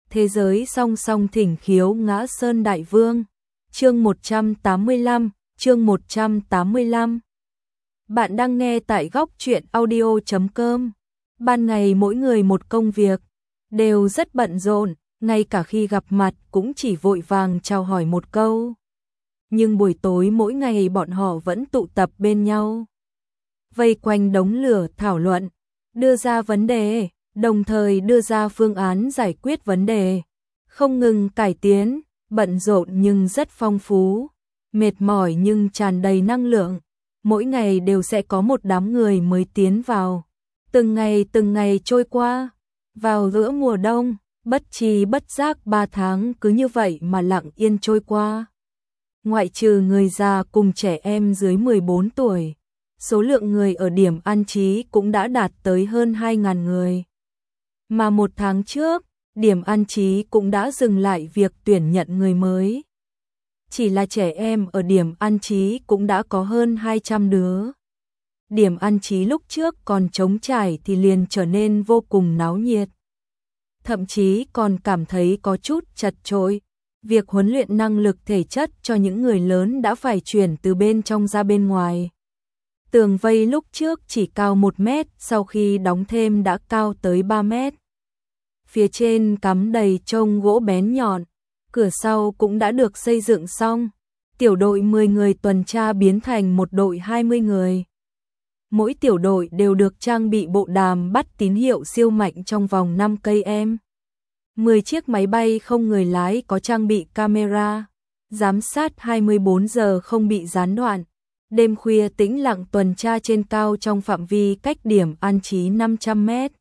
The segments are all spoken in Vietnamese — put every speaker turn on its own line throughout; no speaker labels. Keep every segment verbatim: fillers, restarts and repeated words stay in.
Thế giới song song thỉnh khiếu ngã sơn đại vương. Chương một trăm tám mươi lăm, chương một trăm tám mươi lăm. Bạn đang nghe tại góc truyện audio chấm com. Ban ngày mỗi người một công việc, đều rất bận rộn, ngay cả khi gặp mặt cũng chỉ vội vàng chào hỏi một câu. Nhưng buổi tối mỗi ngày bọn họ vẫn tụ tập bên nhau, vây quanh đống lửa thảo luận, đưa ra vấn đề, đồng thời đưa ra phương án giải quyết vấn đề, không ngừng cải tiến, bận rộn nhưng rất phong phú, mệt mỏi nhưng tràn đầy năng lượng. Mỗi ngày đều sẽ có một đám người mới tiến vào. Từng ngày từng ngày trôi qua, vào giữa mùa đông, bất tri bất giác ba tháng cứ như vậy mà lặng yên trôi qua. Ngoại trừ người già cùng trẻ em dưới mười bốn tuổi, số lượng người ở điểm an trí cũng đã đạt tới hơn hai nghìn người. Mà một tháng trước, điểm an trí cũng đã dừng lại việc tuyển nhận người mới. Chỉ là trẻ em ở điểm an trí cũng đã có hơn hai trăm đứa. Điểm an trí lúc trước còn trống trải thì liền trở nên vô cùng náo nhiệt. Thậm chí còn cảm thấy có chút chật chội. Việc huấn luyện năng lực thể chất cho những người lớn đã phải chuyển từ bên trong ra bên ngoài. Tường vây lúc trước chỉ cao một mét, sau khi đóng thêm đã cao tới ba mét. Phía trên cắm đầy trông gỗ bén nhọn, cửa sau cũng đã được xây dựng xong. Tiểu đội mười người tuần tra biến thành một đội hai mươi người. Mỗi tiểu đội đều được trang bị bộ đàm bắt tín hiệu siêu mạnh trong vòng năm cây em. mười chiếc máy bay không người lái có trang bị camera, giám sát hai mươi bốn giờ không bị gián đoạn. Đêm khuya tĩnh lặng tuần tra trên cao trong phạm vi cách điểm an trí năm trăm mét.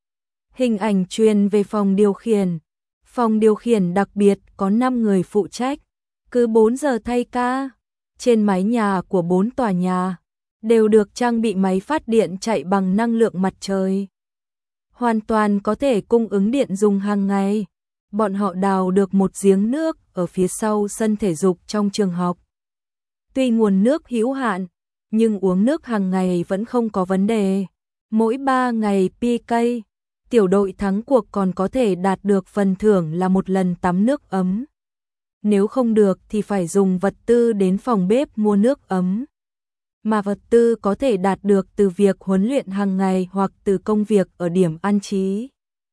Hình ảnh truyền về phòng điều khiển. Phòng điều khiển đặc biệt có năm người phụ trách, cứ bốn giờ thay ca. Trên mái nhà của bốn tòa nhà đều được trang bị máy phát điện chạy bằng năng lượng mặt trời. Hoàn toàn có thể cung ứng điện dùng hàng ngày. Bọn họ đào được một giếng nước ở phía sau sân thể dục trong trường học. Tuy nguồn nước hữu hạn, nhưng uống nước hàng ngày vẫn không có vấn đề. Mỗi ba ngày pê ca, tiểu đội thắng cuộc còn có thể đạt được phần thưởng là một lần tắm nước ấm. Nếu không được thì phải dùng vật tư đến phòng bếp mua nước ấm. Mà vật tư có thể đạt được từ việc huấn luyện hàng ngày hoặc từ công việc ở điểm an trí.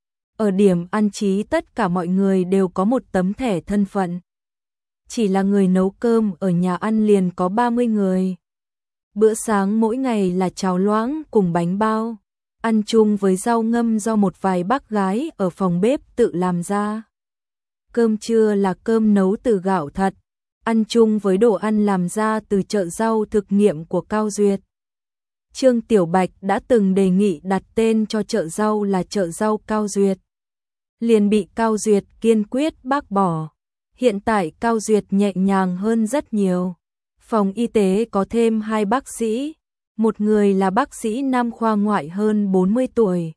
Ở điểm an trí tất cả mọi người đều có một tấm thẻ thân phận. Chỉ là người nấu cơm ở nhà ăn liền có ba mươi người. Bữa sáng mỗi ngày là cháo loãng cùng bánh bao, ăn chung với rau ngâm do một vài bác gái ở phòng bếp tự làm ra. Cơm trưa là cơm nấu từ gạo thật, ăn chung với đồ ăn làm ra từ chợ rau thực nghiệm của Cao Duyệt. Trương Tiểu Bạch đã từng đề nghị đặt tên cho chợ rau là chợ rau Cao Duyệt, liền bị Cao Duyệt kiên quyết bác bỏ. Hiện tại Cao Duyệt nhẹ nhàng hơn rất nhiều. Phòng y tế có thêm hai bác sĩ, một người là bác sĩ nam khoa ngoại hơn bốn mươi tuổi,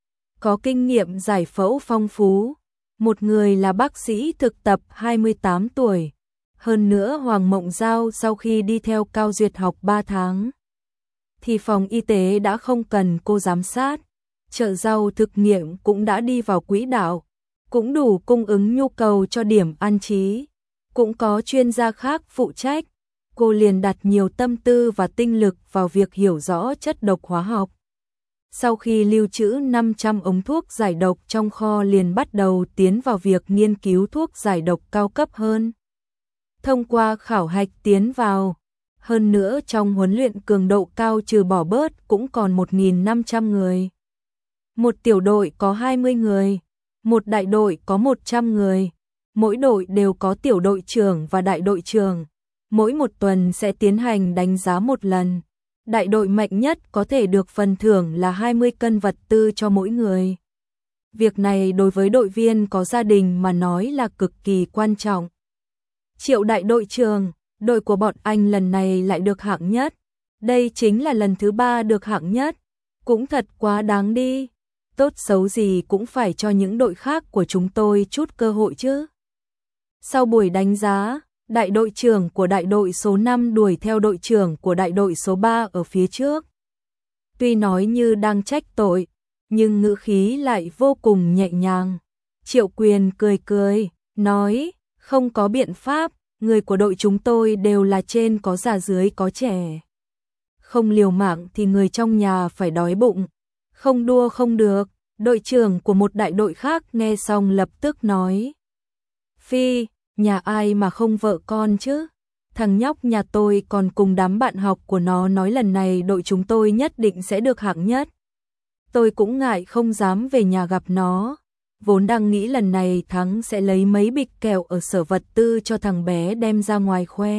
có kinh nghiệm giải phẫu phong phú, một người là bác sĩ thực tập hai mươi tám tuổi. Hơn nữa Hoàng Mộng Giao sau khi đi theo Cao Duyệt học ba tháng, thì phòng y tế đã không cần cô giám sát. Chợ rau thực nghiệm cũng đã đi vào quỹ đạo, cũng đủ cung ứng nhu cầu cho điểm an trí. Cũng có chuyên gia khác phụ trách. Cô liền đặt nhiều tâm tư và tinh lực vào việc hiểu rõ chất độc hóa học. Sau khi lưu trữ năm trăm ống thuốc giải độc trong kho liền bắt đầu tiến vào việc nghiên cứu thuốc giải độc cao cấp hơn. Thông qua khảo hạch tiến vào. Hơn nữa trong huấn luyện cường độ cao trừ bỏ bớt cũng còn một nghìn năm trăm người. Một tiểu đội có hai mươi người, một đại đội có một trăm người. Mỗi đội đều có tiểu đội trưởng và đại đội trưởng. Mỗi một tuần sẽ tiến hành đánh giá một lần. Đại đội mạnh nhất có thể được phần thưởng là hai mươi cân vật tư cho mỗi người. Việc này đối với đội viên có gia đình mà nói là cực kỳ quan trọng. Triệu đại đội trưởng, đội của bọn anh lần này lại được hạng nhất. Đây chính là lần thứ ba được hạng nhất. Cũng thật quá đáng đi. Tốt xấu gì cũng phải cho những đội khác của chúng tôi chút cơ hội chứ. Sau buổi đánh giá, đại đội trưởng của đại đội số năm đuổi theo đội trưởng của đại đội số ba ở phía trước. Tuy nói như đang trách tội, nhưng ngữ khí lại vô cùng nhẹ nhàng. Triệu Quyền cười cười, nói, không có biện pháp, người của đội chúng tôi đều là trên có già dưới có trẻ. Không liều mạng thì người trong nhà phải đói bụng, không đua không được. Đội trưởng của một đại đội khác nghe xong lập tức nói, Phi, nhà ai mà không vợ con chứ? Thằng nhóc nhà tôi còn cùng đám bạn học của nó nói lần này đội chúng tôi nhất định sẽ được hạng nhất. Tôi cũng ngại không dám về nhà gặp nó, vốn đang nghĩ lần này thắng sẽ lấy mấy bịch kẹo ở sở vật tư cho thằng bé đem ra ngoài khoe.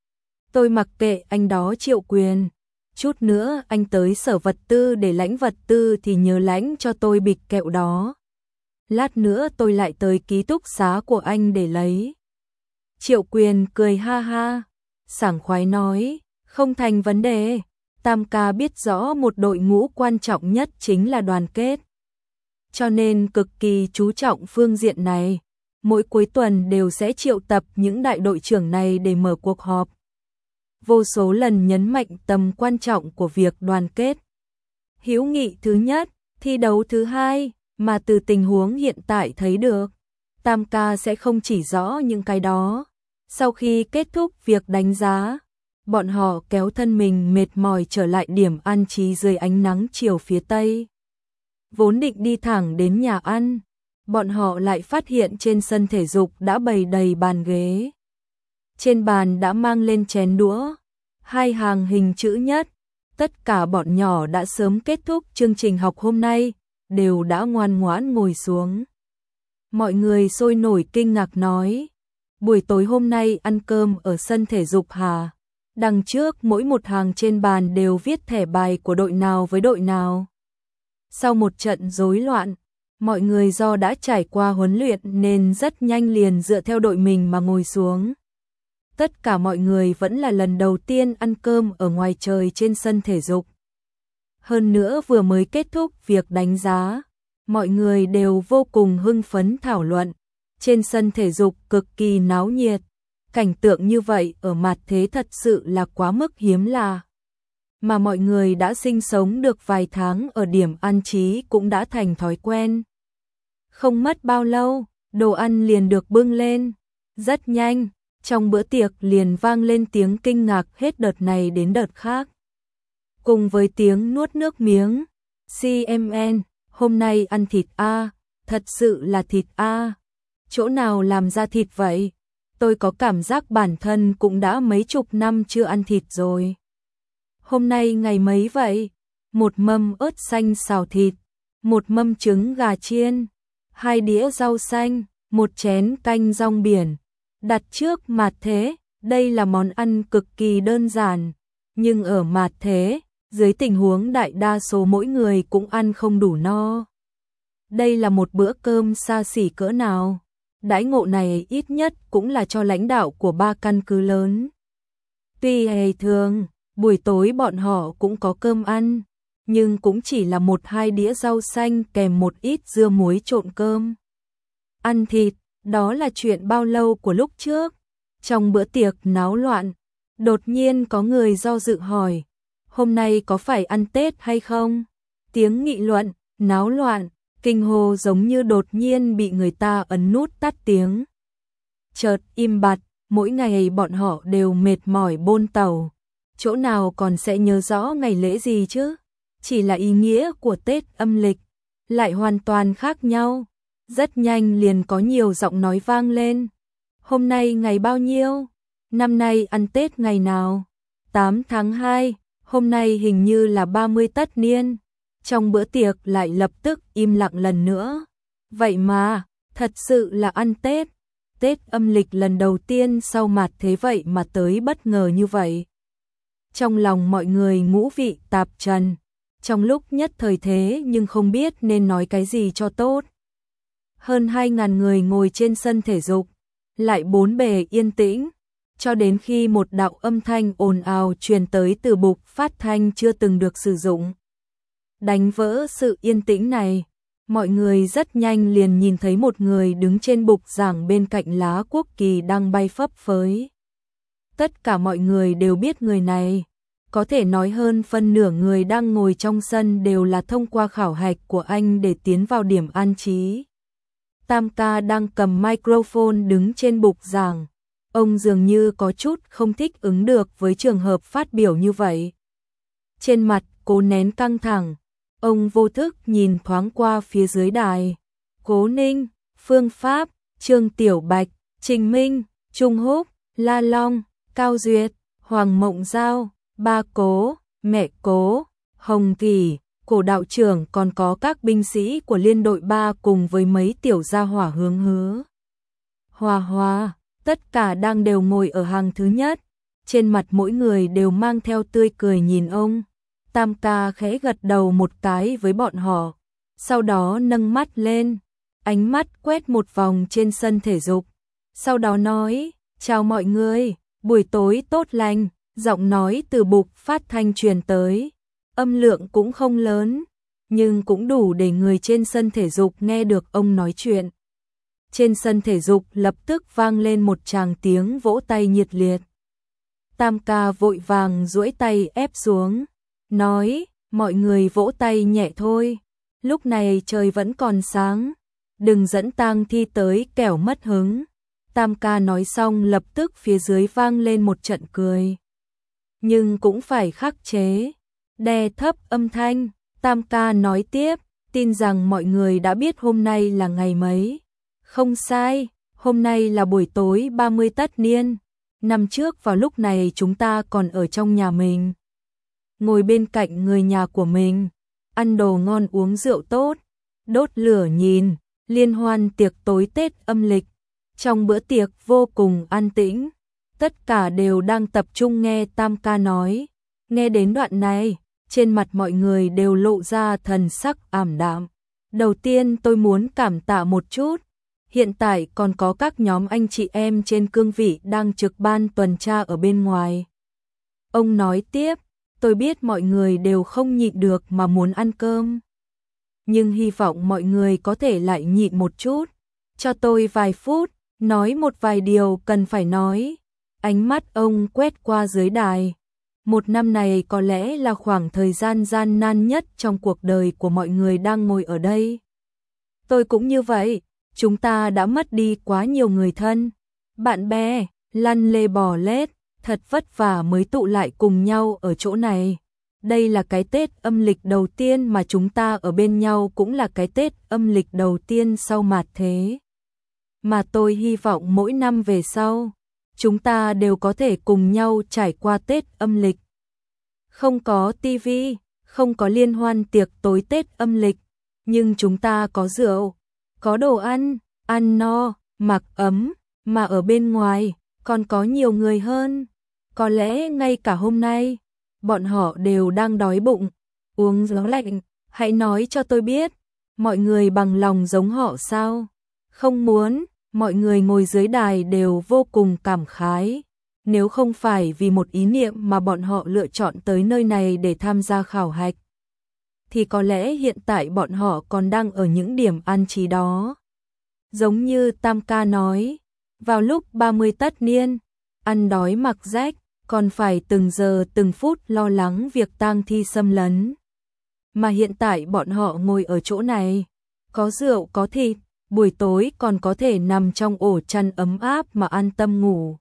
Tôi mặc kệ anh đó Triệu Quyền, chút nữa anh tới sở vật tư để lãnh vật tư thì nhớ lãnh cho tôi bịch kẹo đó. Lát nữa tôi lại tới ký túc xá của anh để lấy. Triệu Quyền cười ha ha, sảng khoái nói, không thành vấn đề. Tam ca biết rõ một đội ngũ quan trọng nhất chính là đoàn kết, cho nên cực kỳ chú trọng phương diện này. Mỗi cuối tuần đều sẽ triệu tập những đại đội trưởng này để mở cuộc họp, vô số lần nhấn mạnh tầm quan trọng của việc đoàn kết. Hữu nghị thứ nhất, thi đấu thứ hai, mà từ tình huống hiện tại thấy được, Tam ca sẽ không chỉ rõ những cái đó. Sau khi kết thúc việc đánh giá, bọn họ kéo thân mình mệt mỏi trở lại điểm an trí dưới ánh nắng chiều phía tây. Vốn định đi thẳng đến nhà ăn, bọn họ lại phát hiện trên sân thể dục đã bày đầy bàn ghế. Trên bàn đã mang lên chén đũa, hai hàng hình chữ nhất. Tất cả bọn nhỏ đã sớm kết thúc chương trình học hôm nay, đều đã ngoan ngoãn ngồi xuống. Mọi người sôi nổi kinh ngạc nói, buổi tối hôm nay ăn cơm ở sân thể dục hả? Đằng trước mỗi một hàng trên bàn đều viết thẻ bài của đội nào với đội nào. Sau một trận rối loạn, mọi người do đã trải qua huấn luyện nên rất nhanh liền dựa theo đội mình mà ngồi xuống. Tất cả mọi người vẫn là lần đầu tiên ăn cơm ở ngoài trời trên sân thể dục. Hơn nữa vừa mới kết thúc việc đánh giá, mọi người đều vô cùng hưng phấn thảo luận. Trên sân thể dục cực kỳ náo nhiệt, cảnh tượng như vậy ở mặt thế thật sự là quá mức hiếm lạ. Mà mọi người đã sinh sống được vài tháng ở điểm an trí cũng đã thành thói quen. Không mất bao lâu, đồ ăn liền được bưng lên. Rất nhanh, trong bữa tiệc liền vang lên tiếng kinh ngạc hết đợt này đến đợt khác. Cùng với tiếng nuốt nước miếng, xê em en, hôm nay ăn thịt a, thật sự là thịt a. Chỗ nào làm ra thịt vậy? Tôi có cảm giác bản thân cũng đã mấy chục năm chưa ăn thịt rồi. Hôm nay ngày mấy vậy? Một mâm ớt xanh xào thịt, một mâm trứng gà chiên, hai đĩa rau xanh, một chén canh rong biển. Đặt trước mặt thế, đây là món ăn cực kỳ đơn giản, nhưng ở mặt thế, dưới tình huống đại đa số mỗi người cũng ăn không đủ no. Đây là một bữa cơm xa xỉ cỡ nào? Đãi ngộ này ít nhất cũng là cho lãnh đạo của ba căn cứ lớn. Tuy ngày thường, buổi tối bọn họ cũng có cơm ăn, nhưng cũng chỉ là một hai đĩa rau xanh kèm một ít dưa muối trộn cơm. Ăn thịt, đó là chuyện bao lâu của lúc trước. Trong bữa tiệc náo loạn, đột nhiên có người do dự hỏi, hôm nay có phải ăn Tết hay không? Tiếng nghị luận, náo loạn, kinh hô giống như đột nhiên bị người ta ấn nút tắt tiếng. Chợt im bặt, mỗi ngày bọn họ đều mệt mỏi bôn tàu. Chỗ nào còn sẽ nhớ rõ ngày lễ gì chứ? Chỉ là ý nghĩa của Tết âm lịch, lại hoàn toàn khác nhau. Rất nhanh liền có nhiều giọng nói vang lên. Hôm nay ngày bao nhiêu? Năm nay ăn Tết ngày nào? tám tháng hai, hôm nay hình như là ba mươi tất niên. Trong bữa tiệc lại lập tức im lặng lần nữa. Vậy mà, thật sự là ăn Tết. Tết âm lịch lần đầu tiên sau mặt thế vậy mà tới bất ngờ như vậy. Trong lòng mọi người ngũ vị tạp trần. Trong lúc nhất thời thế nhưng không biết nên nói cái gì cho tốt. Hơn hai ngàn người ngồi trên sân thể dục, lại bốn bề yên tĩnh, cho đến khi một đạo âm thanh ồn ào truyền tới từ bục phát thanh chưa từng được sử dụng. Đánh vỡ sự yên tĩnh này, mọi người rất nhanh liền nhìn thấy một người đứng trên bục giảng bên cạnh lá quốc kỳ đang bay phấp phới. Tất cả mọi người đều biết người này, có thể nói hơn phân nửa người đang ngồi trong sân đều là thông qua khảo hạch của anh để tiến vào điểm an trí. Tam ca đang cầm microphone đứng trên bục giảng. Ông dường như có chút không thích ứng được với trường hợp phát biểu như vậy. Trên mặt cố nén căng thẳng, ông vô thức nhìn thoáng qua phía dưới đài. Cố Ninh, Phương Pháp, Trương Tiểu Bạch, Trình Minh, Trung Húc, La Long, Cao Duyệt, Hoàng Mộng Giao, ba Cố, mẹ Cố, Hồng Kỳ, Cổ đạo trưởng, còn có các binh sĩ của liên đội ba cùng với mấy tiểu gia hỏa Hướng Hứa, Hòa Hòa, tất cả đang đều ngồi ở hàng thứ nhất. Trên mặt mỗi người đều mang theo tươi cười nhìn ông. Tam ca khẽ gật đầu một cái với bọn họ, sau đó nâng mắt lên, ánh mắt quét một vòng trên sân thể dục, sau đó nói, chào mọi người, buổi tối tốt lành. Giọng nói từ bục phát thanh truyền tới, âm lượng cũng không lớn, nhưng cũng đủ để người trên sân thể dục nghe được ông nói chuyện. Trên sân thể dục lập tức vang lên một tràng tiếng vỗ tay nhiệt liệt. Tam ca vội vàng duỗi tay ép xuống, nói, mọi người vỗ tay nhẹ thôi, lúc này trời vẫn còn sáng, đừng dẫn Tang Thi tới kẻo mất hứng. Tam ca nói xong lập tức phía dưới vang lên một trận cười. Nhưng cũng phải khắc chế, đè thấp âm thanh. Tam ca nói tiếp, tin rằng mọi người đã biết hôm nay là ngày mấy. Không sai, hôm nay là buổi tối ba mươi tất niên. Năm trước vào lúc này chúng ta còn ở trong nhà mình, ngồi bên cạnh người nhà của mình, ăn đồ ngon uống rượu tốt, đốt lửa nhìn, liên hoan tiệc tối Tết âm lịch. Trong bữa tiệc vô cùng an tĩnh, tất cả đều đang tập trung nghe Tam ca nói. Nghe đến đoạn này, trên mặt mọi người đều lộ ra thần sắc ảm đạm. Đầu tiên tôi muốn cảm tạ một chút, hiện tại còn có các nhóm anh chị em trên cương vị đang trực ban tuần tra ở bên ngoài. Ông nói tiếp, tôi biết mọi người đều không nhịn được mà muốn ăn cơm, nhưng hy vọng mọi người có thể lại nhịn một chút, cho tôi vài phút, nói một vài điều cần phải nói. Ánh mắt ông quét qua dưới đài. Một năm này có lẽ là khoảng thời gian gian nan nhất trong cuộc đời của mọi người đang ngồi ở đây. Tôi cũng như vậy, chúng ta đã mất đi quá nhiều người thân, bạn bè, lăn lê bò lết, thật vất vả mới tụ lại cùng nhau ở chỗ này. Đây là cái Tết âm lịch đầu tiên mà chúng ta ở bên nhau, cũng là cái Tết âm lịch đầu tiên sau mạt thế. Mà tôi hy vọng mỗi năm về sau, chúng ta đều có thể cùng nhau trải qua Tết âm lịch. Không có tivi, không có liên hoan tiệc tối Tết âm lịch, nhưng chúng ta có rượu, có đồ ăn, ăn no, mặc ấm, mà ở bên ngoài còn có nhiều người hơn. Có lẽ ngay cả hôm nay, bọn họ đều đang đói bụng, uống gió lạnh. Hãy nói cho tôi biết, mọi người bằng lòng giống họ sao? Không muốn. Mọi người ngồi dưới đài đều vô cùng cảm khái. Nếu không phải vì một ý niệm mà bọn họ lựa chọn tới nơi này để tham gia khảo hạch, thì có lẽ hiện tại bọn họ còn đang ở những điểm an trí đó. Giống như Tam ca nói, vào lúc ba mươi tất niên, ăn đói mặc rách, còn phải từng giờ từng phút lo lắng việc tang thi xâm lấn. Mà hiện tại bọn họ ngồi ở chỗ này, có rượu có thịt, buổi tối còn có thể nằm trong ổ chăn ấm áp mà an tâm ngủ.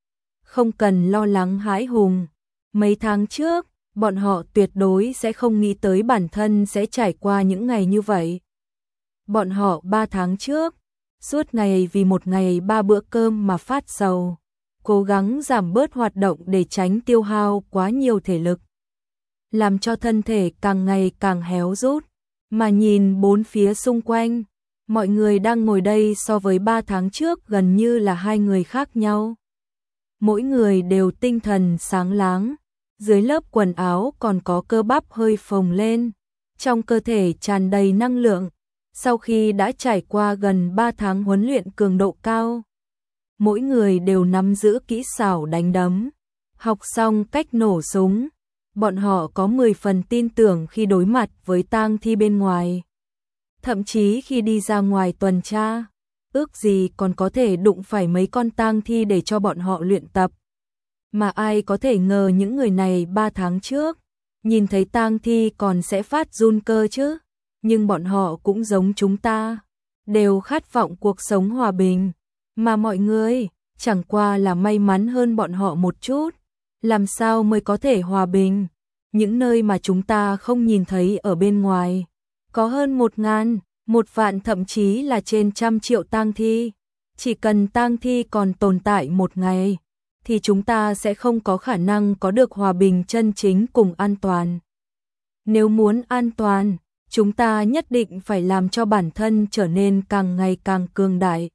Không cần lo lắng hãi hùng. Mấy tháng trước, bọn họ tuyệt đối sẽ không nghĩ tới bản thân sẽ trải qua những ngày như vậy. Bọn họ ba tháng trước, suốt ngày vì một ngày ba bữa cơm mà phát sầu, cố gắng giảm bớt hoạt động để tránh tiêu hao quá nhiều thể lực, làm cho thân thể càng ngày càng héo rút. Mà nhìn bốn phía xung quanh, mọi người đang ngồi đây so với ba tháng trước gần như là hai người khác nhau. Mỗi người đều tinh thần sáng láng, dưới lớp quần áo còn có cơ bắp hơi phồng lên, trong cơ thể tràn đầy năng lượng. Sau khi đã trải qua gần ba tháng huấn luyện cường độ cao, mỗi người đều nắm giữ kỹ xảo đánh đấm, học xong cách nổ súng. Bọn họ có mười phần tin tưởng khi đối mặt với tang thi bên ngoài. Thậm chí khi đi ra ngoài tuần tra, ước gì còn có thể đụng phải mấy con tang thi để cho bọn họ luyện tập. Mà ai có thể ngờ những người này ba tháng trước, nhìn thấy tang thi còn sẽ phát run cơ chứ. Nhưng bọn họ cũng giống chúng ta, đều khát vọng cuộc sống hòa bình, mà mọi người chẳng qua là may mắn hơn bọn họ một chút. Làm sao mới có thể hòa bình? Những nơi mà chúng ta không nhìn thấy ở bên ngoài, có hơn một ngàn, một vạn thậm chí là trên trăm triệu tang thi. Chỉ cần tang thi còn tồn tại một ngày, thì chúng ta sẽ không có khả năng có được hòa bình chân chính cùng an toàn. Nếu muốn an toàn, chúng ta nhất định phải làm cho bản thân trở nên càng ngày càng cường đại.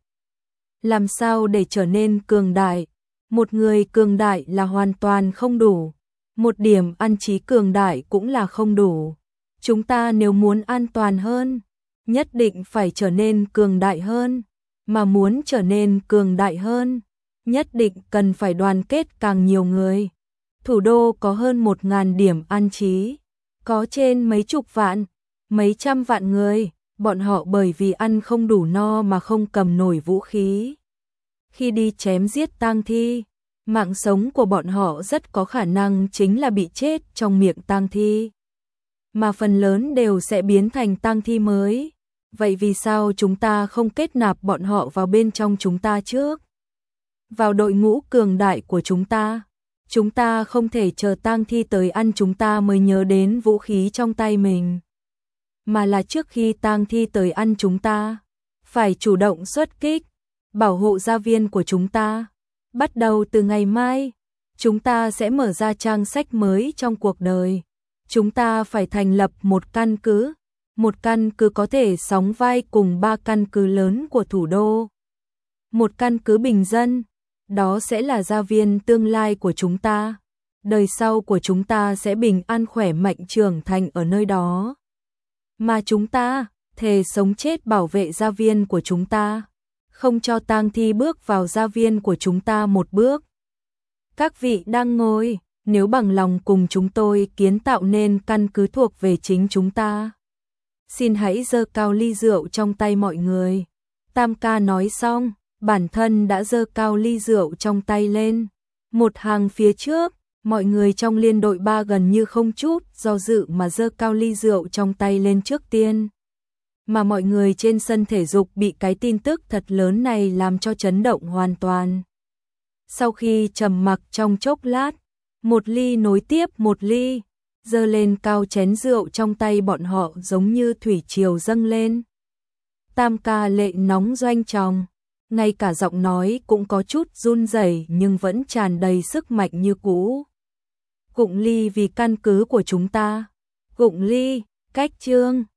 Làm sao để trở nên cường đại? Một người cường đại là hoàn toàn không đủ. Một điểm ăn trí cường đại cũng là không đủ. Chúng ta nếu muốn an toàn hơn, nhất định phải trở nên cường đại hơn. Mà muốn trở nên cường đại hơn, nhất định cần phải đoàn kết càng nhiều người. Thủ đô có hơn một ngàn điểm an trí, có trên mấy chục vạn, mấy trăm vạn người, bọn họ bởi vì ăn không đủ no mà không cầm nổi vũ khí. Khi đi chém giết tang thi, mạng sống của bọn họ rất có khả năng chính là bị chết trong miệng tang thi, mà phần lớn đều sẽ biến thành tang thi mới. Vậy vì sao chúng ta không kết nạp bọn họ vào bên trong chúng ta trước? Vào đội ngũ cường đại của chúng ta. Chúng ta không thể chờ tang thi tới ăn chúng ta mới nhớ đến vũ khí trong tay mình. Mà là trước khi tang thi tới ăn chúng ta, phải chủ động xuất kích, bảo hộ gia viên của chúng ta. Bắt đầu từ ngày mai, chúng ta sẽ mở ra trang sách mới trong cuộc đời. Chúng ta phải thành lập một căn cứ. Một căn cứ có thể sóng vai cùng ba căn cứ lớn của thủ đô. Một căn cứ bình dân, đó sẽ là gia viên tương lai của chúng ta. Đời sau của chúng ta sẽ bình an khỏe mạnh trưởng thành ở nơi đó. Mà chúng ta, thề sống chết bảo vệ gia viên của chúng ta, không cho tang thi bước vào gia viên của chúng ta một bước. Các vị đang ngồi, nếu bằng lòng cùng chúng tôi kiến tạo nên căn cứ thuộc về chính chúng ta, xin hãy giơ cao ly rượu trong tay mọi người. Tam ca nói xong, bản thân đã giơ cao ly rượu trong tay lên. Một hàng phía trước, mọi người trong liên đội ba gần như không chút do dự mà giơ cao ly rượu trong tay lên trước tiên. Mà mọi người trên sân thể dục bị cái tin tức thật lớn này làm cho chấn động hoàn toàn. Sau khi trầm mặc trong chốc lát, một ly nối tiếp một ly, giơ lên cao chén rượu trong tay bọn họ giống như thủy triều dâng lên. Tam ca lệ nóng doanh tròng, ngay cả giọng nói cũng có chút run rẩy nhưng vẫn tràn đầy sức mạnh như cũ. Cụng ly vì căn cứ của chúng ta, cụng ly, cách trương.